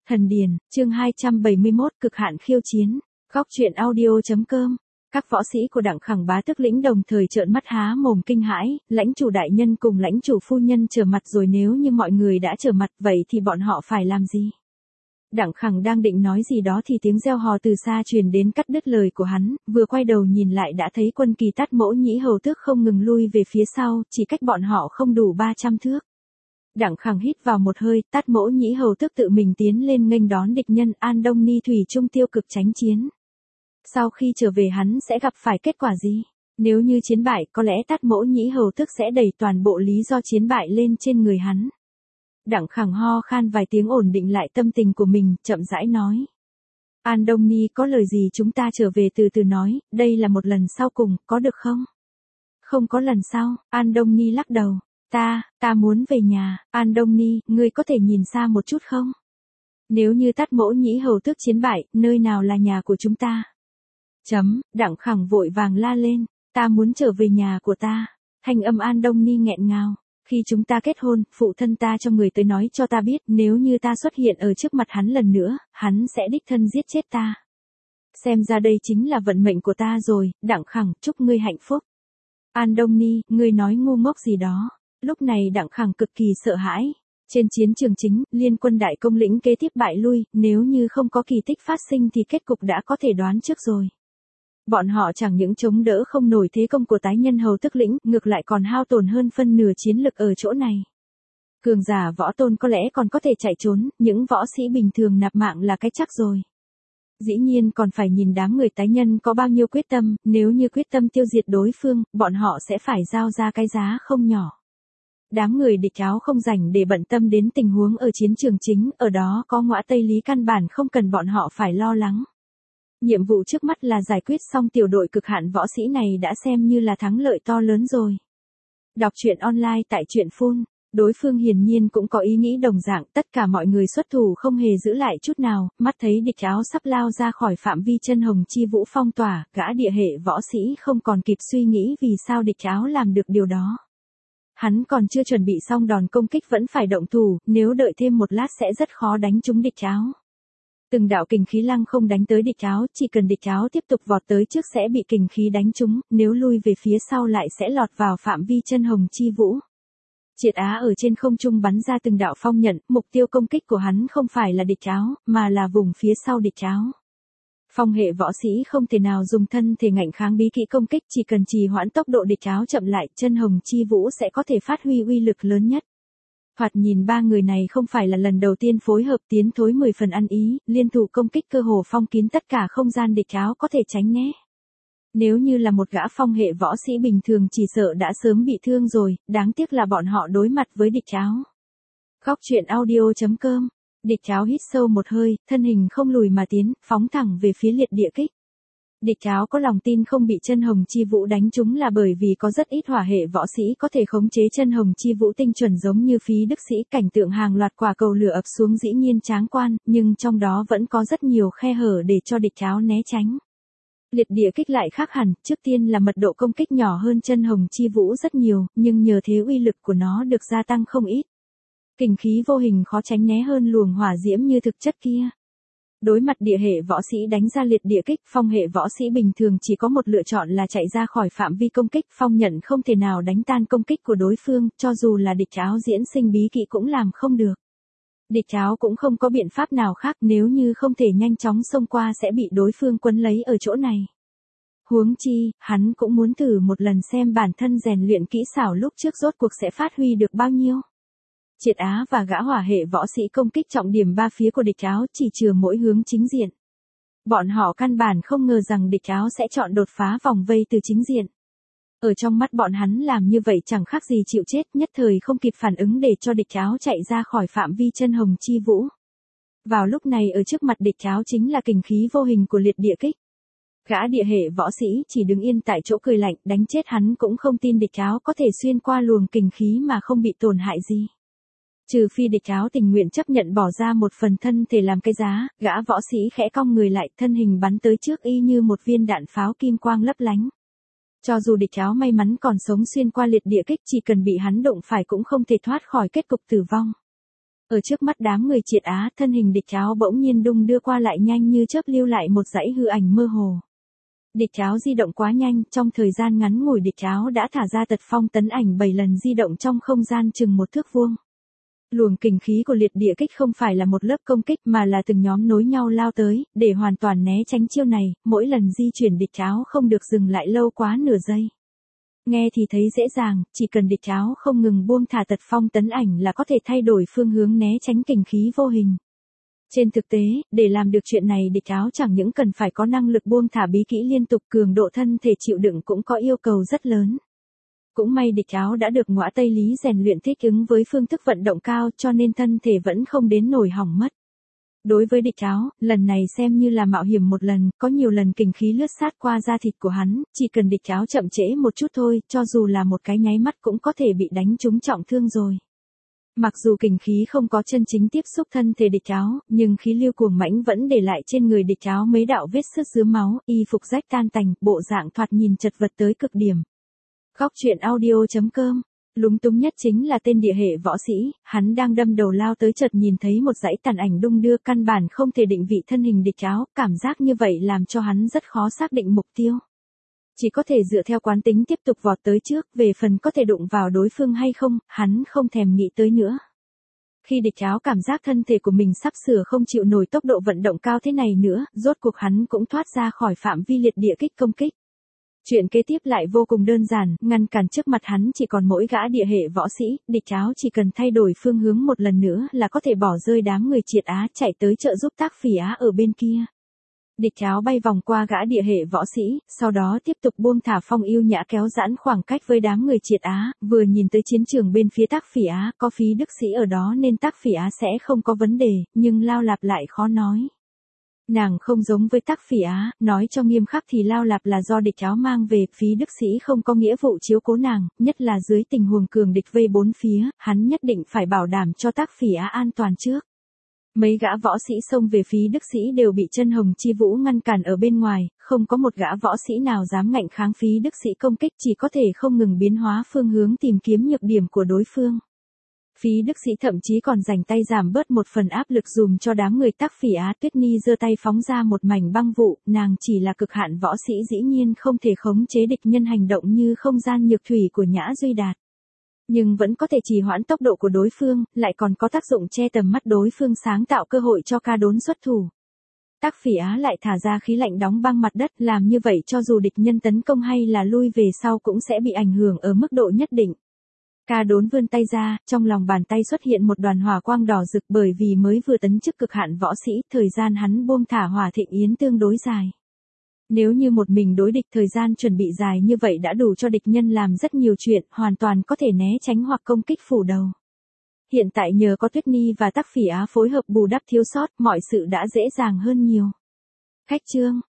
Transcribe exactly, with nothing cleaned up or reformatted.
Thần Điền, chương hai trăm bảy mươi mốt, cực hạn khiêu chiến. Góc truyện audio chấm com. Các võ sĩ của Đặng Khẳng Bá Tước lĩnh đồng thời trợn mắt há mồm kinh hãi, lãnh chủ đại nhân cùng lãnh chủ phu nhân trở mặt rồi, nếu như mọi người đã trở mặt vậy thì bọn họ phải làm gì? Đặng Khẳng đang định nói gì đó thì tiếng reo hò từ xa truyền đến cắt đứt lời của hắn, vừa quay đầu nhìn lại đã thấy quân kỳ Tát Mỗ Nhĩ Hầu Tước không ngừng lui về phía sau, chỉ cách bọn họ không đủ ba trăm thước. Đặng Khẳng hít vào một hơi, Tát Mỗ Nhĩ Hầu Tước tự mình tiến lên nghênh đón địch nhân, An Đông Ni thủy chung tiêu cực tránh chiến. Sau khi trở về hắn sẽ gặp phải kết quả gì? Nếu như chiến bại, có lẽ Tát Mỗ Nhĩ Hầu Tước sẽ đẩy toàn bộ lý do chiến bại lên trên người hắn. Đặng Khẳng ho khan vài tiếng ổn định lại tâm tình của mình, chậm rãi nói. An Đông Ni, có lời gì chúng ta trở về từ từ nói, đây là một lần sau cùng, có được không? Không có lần sau, An Đông Ni lắc đầu. Ta, ta muốn về nhà, An Đông Ni, ngươi có thể nhìn xa một chút không? Nếu như Tát Mỗ Nhĩ Hầu Tước chiến bại, nơi nào là nhà của chúng ta? Chấm, Đặng Khẳng vội vàng la lên, ta muốn trở về nhà của ta. Thanh âm An Đông Ni nghẹn ngào. Khi chúng ta kết hôn, phụ thân ta cho người tới nói cho ta biết, nếu như ta xuất hiện ở trước mặt hắn lần nữa, hắn sẽ đích thân giết chết ta. Xem ra đây chính là vận mệnh của ta rồi, Đặng Khẳng, chúc ngươi hạnh phúc. An Đông Ni, ngươi nói ngu ngốc gì đó. Lúc này Đặng Khẳng cực kỳ sợ hãi. Trên chiến trường chính, liên quân đại công lĩnh kế tiếp bại lui, nếu như không có kỳ tích phát sinh thì kết cục đã có thể đoán trước rồi. Bọn họ chẳng những chống đỡ không nổi thế công của tái nhân Hầu Tước lĩnh, ngược lại còn hao tổn hơn phân nửa chiến lực ở chỗ này. Cường giả võ tôn có lẽ còn có thể chạy trốn, những võ sĩ bình thường nạp mạng là cái chắc rồi. Dĩ nhiên còn phải nhìn đám người tái nhân có bao nhiêu quyết tâm, nếu như quyết tâm tiêu diệt đối phương, bọn họ sẽ phải giao ra cái giá không nhỏ. Đám người địch áo không rảnh để bận tâm đến tình huống ở chiến trường chính, ở đó có ngõa Tây Lý căn bản không cần bọn họ phải lo lắng. Nhiệm vụ trước mắt là giải quyết xong tiểu đội cực hạn võ sĩ này đã xem như là thắng lợi to lớn rồi. Đọc truyện online tại truyện phun, đối phương hiển nhiên cũng có ý nghĩ đồng dạng, tất cả mọi người xuất thủ không hề giữ lại chút nào, mắt thấy địch áo sắp lao ra khỏi phạm vi chân hồng chi vũ phong tỏa, gã địa hệ võ sĩ không còn kịp suy nghĩ vì sao địch áo làm được điều đó. Hắn còn chưa chuẩn bị xong đòn công kích vẫn phải động thủ, nếu đợi thêm một lát sẽ rất khó đánh trúng địch áo. Từng đạo kình khí lăng không đánh tới địch áo, chỉ cần địch áo tiếp tục vọt tới trước sẽ bị kình khí đánh trúng, nếu lui về phía sau lại sẽ lọt vào phạm vi chân hồng chi vũ. Triệt Á ở trên không trung bắn ra từng đạo phong nhận, mục tiêu công kích của hắn không phải là địch áo, mà là vùng phía sau địch áo. Phong hệ võ sĩ không thể nào dùng thân thể ngạnh kháng bí kỹ công kích, chỉ cần trì hoãn tốc độ địch áo chậm lại, chân hồng chi vũ sẽ có thể phát huy uy lực lớn nhất. Thoạt nhìn ba người này không phải là lần đầu tiên phối hợp tiến thối mười phần ăn ý, liên thủ công kích cơ hồ phong kín tất cả không gian địch áo có thể tránh né. Nếu như là một gã phong hệ võ sĩ bình thường chỉ sợ đã sớm bị thương rồi, đáng tiếc là bọn họ đối mặt với địch áo. Góc truyện audio chấm com. Địch áo hít sâu một hơi, thân hình không lùi mà tiến, phóng thẳng về phía liệt địa kích. Địch áo có lòng tin không bị chân hồng chi vũ đánh trúng là bởi vì có rất ít hỏa hệ võ sĩ có thể khống chế chân hồng chi vũ tinh chuẩn giống như Phí Đức Sĩ, cảnh tượng hàng loạt quả cầu lửa ập xuống dĩ nhiên tráng quan, nhưng trong đó vẫn có rất nhiều khe hở để cho địch áo né tránh. Liệt địa kích lại khác hẳn, trước tiên là mật độ công kích nhỏ hơn chân hồng chi vũ rất nhiều, nhưng nhờ thế uy lực của nó được gia tăng không ít. Kình khí vô hình khó tránh né hơn luồng hỏa diễm như thực chất kia. Đối mặt địa hệ võ sĩ đánh ra liệt địa kích, phong hệ võ sĩ bình thường chỉ có một lựa chọn là chạy ra khỏi phạm vi công kích, phong nhận không thể nào đánh tan công kích của đối phương, cho dù là địch áo diễn sinh bí kỹ cũng làm không được. Địch áo cũng không có biện pháp nào khác, nếu như không thể nhanh chóng xông qua sẽ bị đối phương quấn lấy ở chỗ này. Huống chi, hắn cũng muốn thử một lần xem bản thân rèn luyện kỹ xảo lúc trước rốt cuộc sẽ phát huy được bao nhiêu. Triệt Á và gã hỏa hệ võ sĩ công kích trọng điểm ba phía của địch áo, chỉ chừa mỗi hướng chính diện. Bọn họ căn bản không ngờ rằng địch áo sẽ chọn đột phá vòng vây từ chính diện. Ở trong mắt bọn hắn làm như vậy chẳng khác gì chịu chết, nhất thời không kịp phản ứng để cho địch áo chạy ra khỏi phạm vi chân hồng chi vũ. Vào lúc này ở trước mặt địch áo chính là kình khí vô hình của liệt địa kích. Gã địa hệ võ sĩ chỉ đứng yên tại chỗ cười lạnh, đánh chết hắn cũng không tin địch áo có thể xuyên qua luồng kình khí mà không bị tổn hại gì. Trừ phi địch áo tình nguyện chấp nhận bỏ ra một phần thân thể làm cái giá, gã võ sĩ khẽ cong người lại, thân hình bắn tới trước y như một viên đạn pháo kim quang lấp lánh. Cho dù địch áo may mắn còn sống xuyên qua liệt địa kích, chỉ cần bị hắn đụng phải cũng không thể thoát khỏi kết cục tử vong. Ở trước mắt đám người Triệt Á, thân hình địch Cháo bỗng nhiên đung đưa qua lại nhanh như chớp lưu lại một dãy hư ảnh mơ hồ. Địch Cháo di động quá nhanh, trong thời gian ngắn ngủi địch Cháo đã thả ra tật phong tấn ảnh bảy lần di động trong không gian chừng một thước vuông. Luồng kình khí của liệt địa kích không phải là một lớp công kích mà là từng nhóm nối nhau lao tới, để hoàn toàn né tránh chiêu này, mỗi lần di chuyển địch Cháo không được dừng lại lâu quá nửa giây. Nghe thì thấy dễ dàng, chỉ cần địch Cháo không ngừng buông thả tật phong tấn ảnh là có thể thay đổi phương hướng né tránh kình khí vô hình. Trên thực tế, để làm được chuyện này địch Cháo chẳng những cần phải có năng lực buông thả bí kỹ liên tục, cường độ thân thể chịu đựng cũng có yêu cầu rất lớn. Cũng may địch Cháo đã được Ngõa Tây Lý rèn luyện thích ứng với phương thức vận động cao cho nên thân thể vẫn không đến nổi hỏng mất. Đối với địch Cháo, lần này xem như là mạo hiểm một lần, có nhiều lần kình khí lướt sát qua da thịt của hắn, chỉ cần địch Cháo chậm trễ một chút thôi, cho dù là một cái nháy mắt cũng có thể bị đánh trúng trọng thương rồi. Mặc dù kình khí không có chân chính tiếp xúc thân thể địch Cháo, nhưng khí lưu cuồng mãnh vẫn để lại trên người địch Cháo mấy đạo vết sứt rứa máu, y phục rách tan tành, bộ dạng thoạt nhìn chật vật tới cực điểm. Góc truyện audio chấm com. Lúng túng nhất chính là tên địa hệ võ sĩ, hắn đang đâm đầu lao tới chợt nhìn thấy một dãy tàn ảnh đung đưa, căn bản không thể định vị thân hình địch Cháo, cảm giác như vậy làm cho hắn rất khó xác định mục tiêu. Chỉ có thể dựa theo quán tính tiếp tục vọt tới trước, về phần có thể đụng vào đối phương hay không, hắn không thèm nghĩ tới nữa. Khi địch Cháo cảm giác thân thể của mình sắp sửa không chịu nổi tốc độ vận động cao thế này nữa, rốt cuộc hắn cũng thoát ra khỏi phạm vi liệt địa kích công kích. Chuyện kế tiếp lại vô cùng đơn giản, ngăn cản trước mặt hắn chỉ còn mỗi gã địa hệ võ sĩ, địch Cháo chỉ cần thay đổi phương hướng một lần nữa là có thể bỏ rơi đám người Triệt Á chạy tới trợ giúp Tác Phỉ Á ở bên kia. Địch Cháo bay vòng qua gã địa hệ võ sĩ, sau đó tiếp tục buông thả phong yêu nhã kéo giãn khoảng cách với đám người Triệt Á, vừa nhìn tới chiến trường bên phía Tác Phỉ Á, có Phí Đức Sĩ ở đó nên Tác Phỉ Á sẽ không có vấn đề, nhưng Lao Lạp lại khó nói. Nàng không giống với Tác Phỉ Á, nói cho nghiêm khắc thì Lao Lạp là do địch Cháo mang về, Phí Đức Sĩ không có nghĩa vụ chiếu cố nàng, nhất là dưới tình huống cường địch vây bốn phía, hắn nhất định phải bảo đảm cho Tác Phỉ Á an toàn trước. Mấy gã võ sĩ xông về Phí Đức Sĩ đều bị Chân Hồng Chi Vũ ngăn cản ở bên ngoài, không có một gã võ sĩ nào dám ngạnh kháng Phí Đức Sĩ công kích, chỉ có thể không ngừng biến hóa phương hướng tìm kiếm nhược điểm của đối phương. Phí Đức Sĩ thậm chí còn dành tay giảm bớt một phần áp lực dùm cho đám người Tác Phỉ Á. Tuyết Ni giơ tay phóng ra một mảnh băng vụ, nàng chỉ là cực hạn võ sĩ dĩ nhiên không thể khống chế địch nhân hành động như không gian nhược thủy của Nhã Duy Đạt. Nhưng vẫn có thể trì hoãn tốc độ của đối phương, lại còn có tác dụng che tầm mắt đối phương, sáng tạo cơ hội cho Ca Đốn xuất thủ. Tác Phỉ Á lại thả ra khí lạnh đóng băng mặt đất, làm như vậy cho dù địch nhân tấn công hay là lui về sau cũng sẽ bị ảnh hưởng ở mức độ nhất định. Ca Đốn vươn tay ra, trong lòng bàn tay xuất hiện một đoàn hỏa quang đỏ rực, bởi vì mới vừa tấn chức cực hạn võ sĩ, thời gian hắn buông thả hỏa thịnh yến tương đối dài. Nếu như một mình đối địch, thời gian chuẩn bị dài như vậy đã đủ cho địch nhân làm rất nhiều chuyện, hoàn toàn có thể né tránh hoặc công kích phủ đầu. Hiện tại nhờ có Tuyết Ni và Tác Phỉ Á phối hợp bù đắp thiếu sót, mọi sự đã dễ dàng hơn nhiều. Khách chương